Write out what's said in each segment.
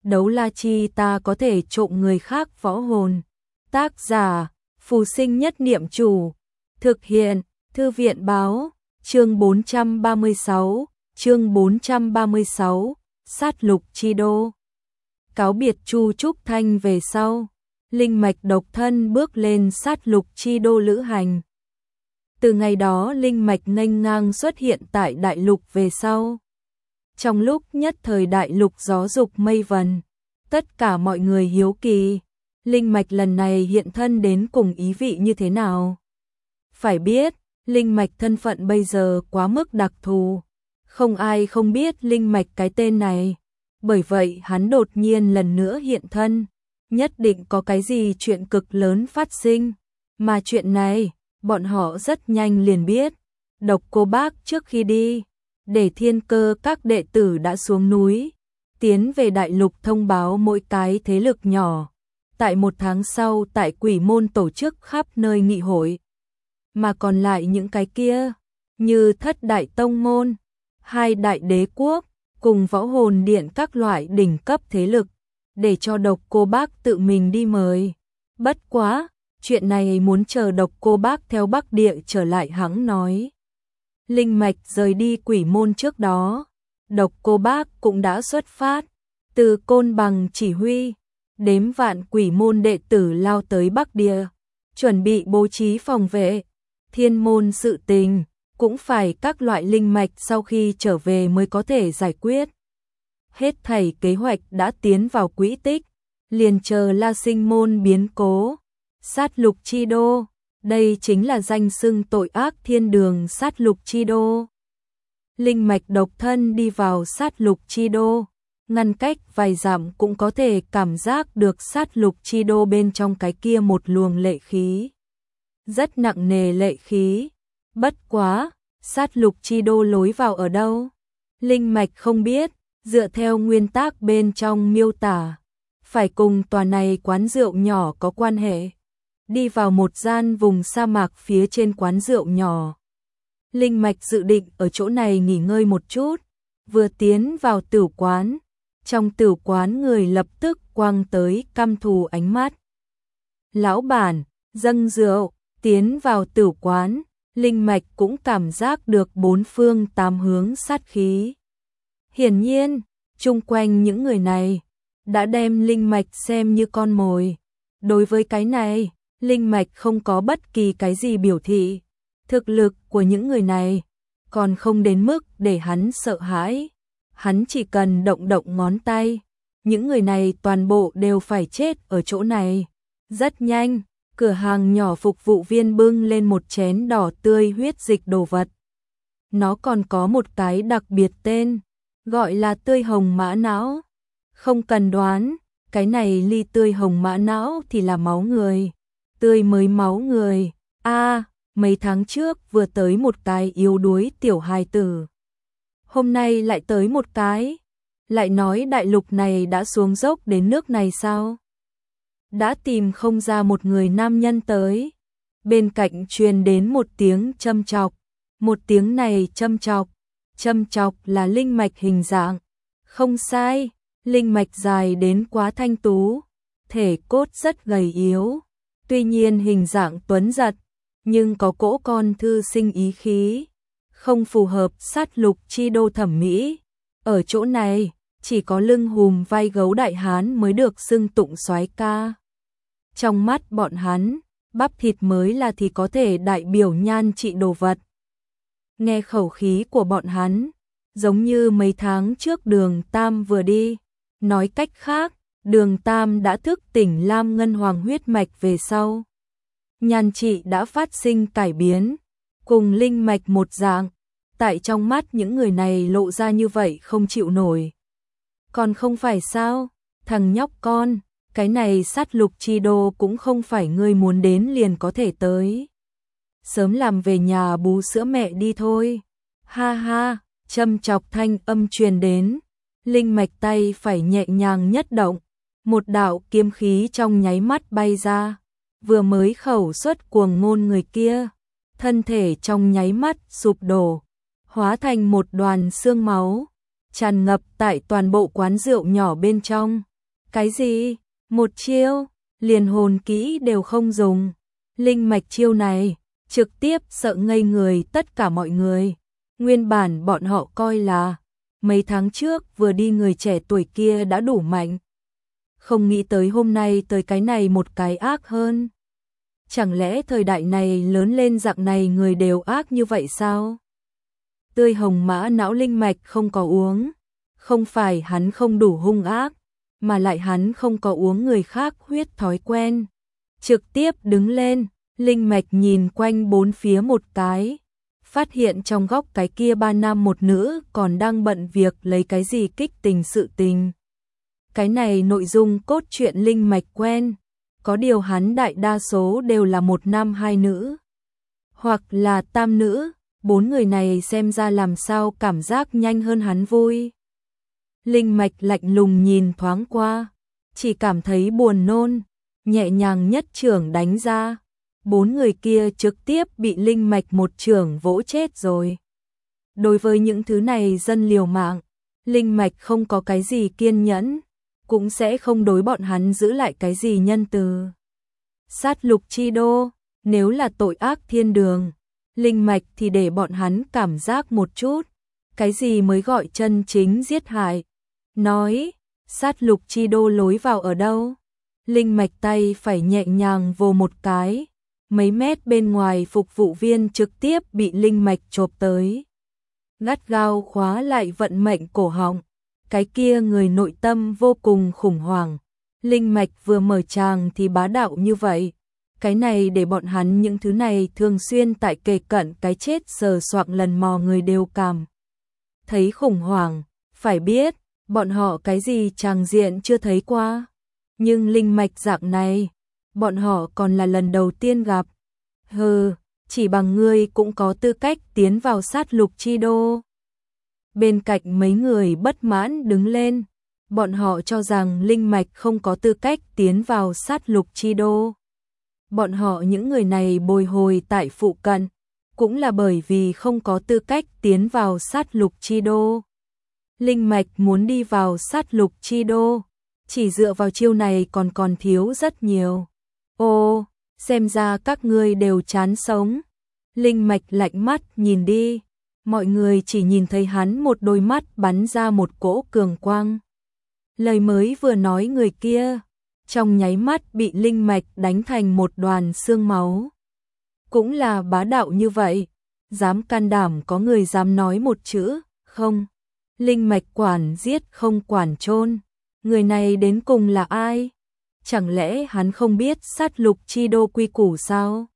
đấu la chi ta có thể trộm người khác võ hồn. Tác giả, Phù Sinh Nhất Niệm Chủ. Thực hiện, Thư viện Báo. Chương 436, Sát lục chi đô. Cáo biệt Chu Trúc Thanh về sau, linh mạch độc thân bước lên sát lục chi đô lữ hành. Từ ngày đó linh mạch nghênh ngang xuất hiện tại đại lục về sau. Trong lúc nhất thời đại lục gió dục mây vần, tất cả mọi người hiếu kỳ, linh mạch lần này hiện thân đến cùng ý vị như thế nào. Phải biết, linh mạch thân phận bây giờ quá mức đặc thù, không ai không biết linh mạch cái tên này. Bởi vậy hắn đột nhiên lần nữa hiện thân, nhất định có cái gì chuyện cực lớn phát sinh. Mà chuyện này, bọn họ rất nhanh liền biết. Độc Cô Bác trước khi đi, để Thiên Cơ các đệ tử đã xuống núi, tiến về đại lục thông báo mỗi cái thế lực nhỏ. Tại một tháng sau tại Quỷ Môn tổ chức khắp nơi nghị hội. Mà còn lại những cái kia, như Thất Đại Tông Môn, Hai Đại Đế Quốc, cùng Võ Hồn Điện các loại đỉnh cấp thế lực, để cho Độc Cô Bác tự mình đi mời. Bất quá, chuyện này muốn chờ Độc Cô Bác theo Bắc Địa trở lại hẵng nói. Linh mạch rời đi Quỷ Môn trước đó, Độc Cô Bác cũng đã xuất phát, từ Côn Bằng chỉ huy, đếm vạn Quỷ Môn đệ tử lao tới Bắc Địa, chuẩn bị bố trí phòng vệ. Thiên môn sự tình cũng phải các loại linh mạch sau khi trở về mới có thể giải quyết. Hết thảy kế hoạch đã tiến vào quỹ tích, liền chờ La Sinh môn biến cố. Sát lục chi đô, đây chính là danh xưng tội ác thiên đường sát lục chi đô. Linh mạch độc thân đi vào sát lục chi đô, ngăn cách vài dặm cũng có thể cảm giác được sát lục chi đô bên trong cái kia một luồng lệ khí. Rất nặng nề lệ khí. Bất quá, sát lục chi đô lối vào ở đâu? Linh mạch không biết, dựa theo nguyên tắc bên trong miêu tả, phải cùng tòa này quán rượu nhỏ có quan hệ. Đi vào một gian vùng sa mạc phía trên quán rượu nhỏ. Linh mạch dự định ở chỗ này nghỉ ngơi một chút, vừa tiến vào tửu quán, trong tửu quán người lập tức quăng tới căm thù ánh mắt. Lão bản, dâng rượu. Tiến vào tửu quán, linh mạch cũng cảm giác được bốn phương tám hướng sát khí. Hiển nhiên, chung quanh những người này đã đem linh mạch xem như con mồi. Đối với cái này, linh mạch không có bất kỳ cái gì biểu thị. Thực lực của những người này còn không đến mức để hắn sợ hãi. Hắn chỉ cần động động ngón tay, những người này toàn bộ đều phải chết ở chỗ này. Rất nhanh, cửa hàng nhỏ phục vụ viên bưng lên một chén đỏ tươi huyết dịch đồ vật. Nó còn có một cái đặc biệt tên, gọi là tươi hồng mã não. Không cần đoán, cái này ly tươi hồng mã não thì là máu người. Tươi mới máu người. Mấy tháng trước vừa tới một cái yếu đuối tiểu hài tử. Hôm nay lại tới một cái. Lại nói đại lục này đã xuống dốc đến nước này sao? Đã tìm không ra một người nam nhân tới. Bên cạnh truyền đến một tiếng châm chọc. Một tiếng này châm chọc là linh mạch hình dạng. Không sai, linh mạch dài đến quá thanh tú, thể cốt rất gầy yếu. Tuy nhiên hình dạng tuấn giật, nhưng có cỗ con thư sinh ý khí, không phù hợp sát lục chi đô thẩm mỹ. Ở chỗ này, chỉ có lưng hùm vai gấu đại hán mới được xưng tụng soái ca. Trong mắt bọn hắn, bắp thịt mới là thì có thể đại biểu nhan trị đồ vật. Nghe khẩu khí của bọn hắn, giống như mấy tháng trước Đường Tam vừa đi. Nói cách khác, Đường Tam đã thức tỉnh Lam Ngân Hoàng huyết mạch về sau. Nhan trị đã phát sinh cải biến, cùng linh mạch một dạng. Tại trong mắt những người này lộ ra như vậy không chịu nổi. Còn không phải sao, thằng nhóc con, cái này sát lục chi đô cũng không phải ngươi muốn đến liền có thể tới. Sớm làm về nhà bú sữa mẹ đi thôi. Ha ha, châm chọc thanh âm truyền đến. Linh mạch tay phải nhẹ nhàng nhất động. Một đạo kiếm khí trong nháy mắt bay ra. Vừa mới khẩu xuất cuồng ngôn người kia. Thân thể trong nháy mắt sụp đổ. Hóa thành một đoàn xương máu. Tràn ngập tại toàn bộ quán rượu nhỏ bên trong. Cái gì? Một chiêu, liền hồn kỹ đều không dùng. Linh mạch chiêu này, trực tiếp sợ ngây người tất cả mọi người. Nguyên bản bọn họ coi là, mấy tháng trước vừa đi người trẻ tuổi kia đã đủ mạnh. Không nghĩ tới hôm nay tới cái này một cái ác hơn. Chẳng lẽ thời đại này lớn lên dạng này người đều ác như vậy sao? Tươi hồng mã não linh mạch không có uống. Không phải hắn không đủ hung ác, mà lại hắn không có uống người khác huyết thói quen. Trực tiếp đứng lên, linh mạch nhìn quanh bốn phía một cái. Phát hiện trong góc cái kia 3 nam một nữ còn đang bận việc lấy cái gì kích tình sự tình. Cái này nội dung cốt truyện linh mạch quen, có điều hắn đại đa số đều là 1 nam 2 nữ, hoặc là tam nữ, 4 người này xem ra làm sao cảm giác nhanh hơn hắn vui. Linh mạch lạnh lùng nhìn thoáng qua, chỉ cảm thấy buồn nôn, nhẹ nhàng nhất chưởng đánh ra. 4 người kia trực tiếp bị linh mạch một chưởng vỗ chết rồi. Đối với những thứ này dân liều mạng, linh mạch không có cái gì kiên nhẫn, cũng sẽ không đối bọn hắn giữ lại cái gì nhân từ. Sát lục chi đô, nếu là tội ác thiên đường, linh mạch thì để bọn hắn cảm giác một chút, cái gì mới gọi chân chính giết hại. Nói, sát lục chi đô lối vào ở đâu? Linh mạch tay phải nhẹ nhàng vồ một cái, mấy mét bên ngoài phục vụ viên trực tiếp bị linh mạch chộp tới. Gắt gao khóa lại vận mệnh cổ họng, cái kia người nội tâm vô cùng khủng hoảng. Linh mạch vừa mở tràng thì bá đạo như vậy. Cái này để bọn hắn những thứ này thường xuyên tại kề cận cái chết sờ soạng lần mò người đều cảm thấy khủng hoảng. Phải biết, bọn họ cái gì tràng diện chưa thấy qua. Nhưng linh mạch dạng này, bọn họ còn là lần đầu tiên gặp. Hừ, chỉ bằng ngươi cũng có tư cách tiến vào sát lục chi đô. Bên cạnh mấy người bất mãn đứng lên, bọn họ cho rằng linh mạch không có tư cách tiến vào sát lục chi đô. Bọn họ những người này bồi hồi tại phụ cận, cũng là bởi vì không có tư cách tiến vào sát lục chi đô. Linh mạch muốn đi vào sát lục chi đô, chỉ dựa vào chiêu này còn thiếu rất nhiều. Ô, xem ra các ngươi đều chán sống. Linh mạch lạnh mắt nhìn đi, mọi người chỉ nhìn thấy hắn một đôi mắt bắn ra một cỗ cường quang. Lời mới vừa nói người kia, trong nháy mắt bị linh mạch đánh thành một đoàn xương máu. Cũng là bá đạo như vậy, dám can đảm có người dám nói một chữ, không. Linh mạch quản giết không quản chôn. Người này đến cùng là ai? Chẳng lẽ hắn không biết sát lục chi đô quy củ sao?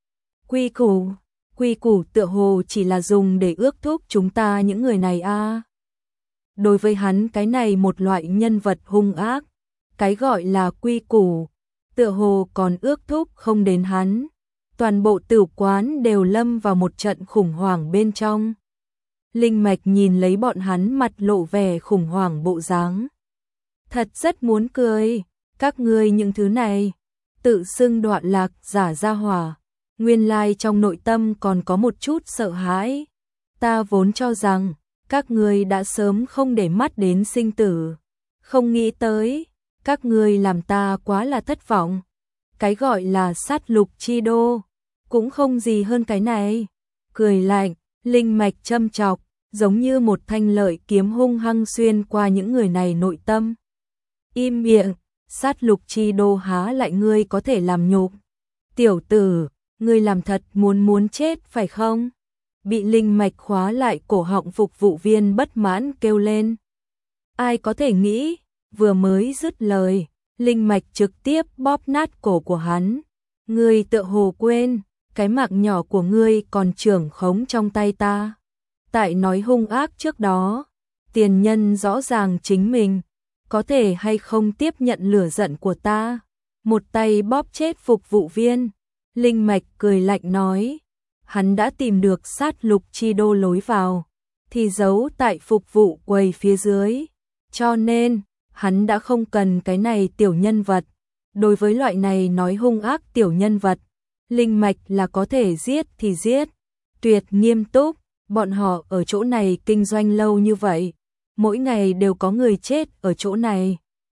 Quy củ tựa hồ chỉ là dùng để ước thúc chúng ta những người này a. Đối với hắn cái này một loại nhân vật hung ác, cái gọi là quy củ, tựa hồ còn ước thúc không đến hắn. Toàn bộ tử quán đều lâm vào một trận khủng hoảng bên trong. Linh mạch nhìn lấy bọn hắn mặt lộ vẻ khủng hoảng bộ dáng. Thật rất muốn cười, các ngươi những thứ này, tự xưng đoạn lạc giả ra hỏa, nguyên lai trong nội tâm còn có một chút sợ hãi. Ta vốn cho rằng, các ngươi đã sớm không để mắt đến sinh tử. Không nghĩ tới, các ngươi làm ta quá là thất vọng. Cái gọi là sát lục chi đô, cũng không gì hơn cái này. Cười lạnh, linh mạch châm chọc, giống như một thanh lợi kiếm hung hăng xuyên qua những người này nội tâm. Im miệng, sát lục chi đô há lại ngươi có thể làm nhục. Tiểu tử, ngươi làm thật muốn chết phải không? Bị linh mạch khóa lại cổ họng phục vụ viên bất mãn kêu lên. Ai có thể nghĩ, vừa mới dứt lời, linh mạch trực tiếp bóp nát cổ của hắn. Ngươi tựa hồ quên, cái mạng nhỏ của ngươi còn trưởng khống trong tay ta. Tại nói hung ác trước đó, tiền nhân rõ ràng chính mình, có thể hay không tiếp nhận lửa giận của ta. Một tay bóp chết phục vụ viên, linh mạch cười lạnh nói, hắn đã tìm được sát lục chi đô lối vào, thì giấu tại phục vụ quầy phía dưới, cho nên, hắn đã không cần cái này tiểu nhân vật. Đối với loại này nói hung ác tiểu nhân vật, linh mạch là có thể giết thì giết, tuyệt nghiêm túc. Bọn họ ở chỗ này kinh doanh lâu như vậy, mỗi ngày đều có người chết ở chỗ này.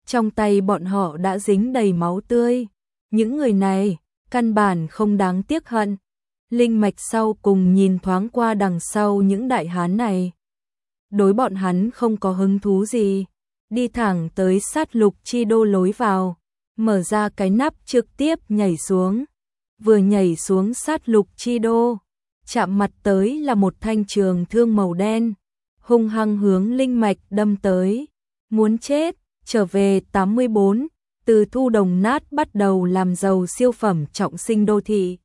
trong tay bọn họ đã dính đầy máu tươi. Những người này, căn bản không đáng tiếc hận. Linh mạch sau cùng nhìn thoáng qua đằng sau những đại hán này. Đối bọn hắn không có hứng thú gì, đi thẳng tới sát lục chi đô lối vào, mở ra cái nắp trực tiếp nhảy xuống. Vừa nhảy xuống sát lục chi đô, chạm mặt tới là một thanh trường thương màu đen, hung hăng hướng linh mạch đâm tới. Muốn chết, trở về 84, từ thu đồng nát bắt đầu làm giàu siêu phẩm trọng sinh đô thị.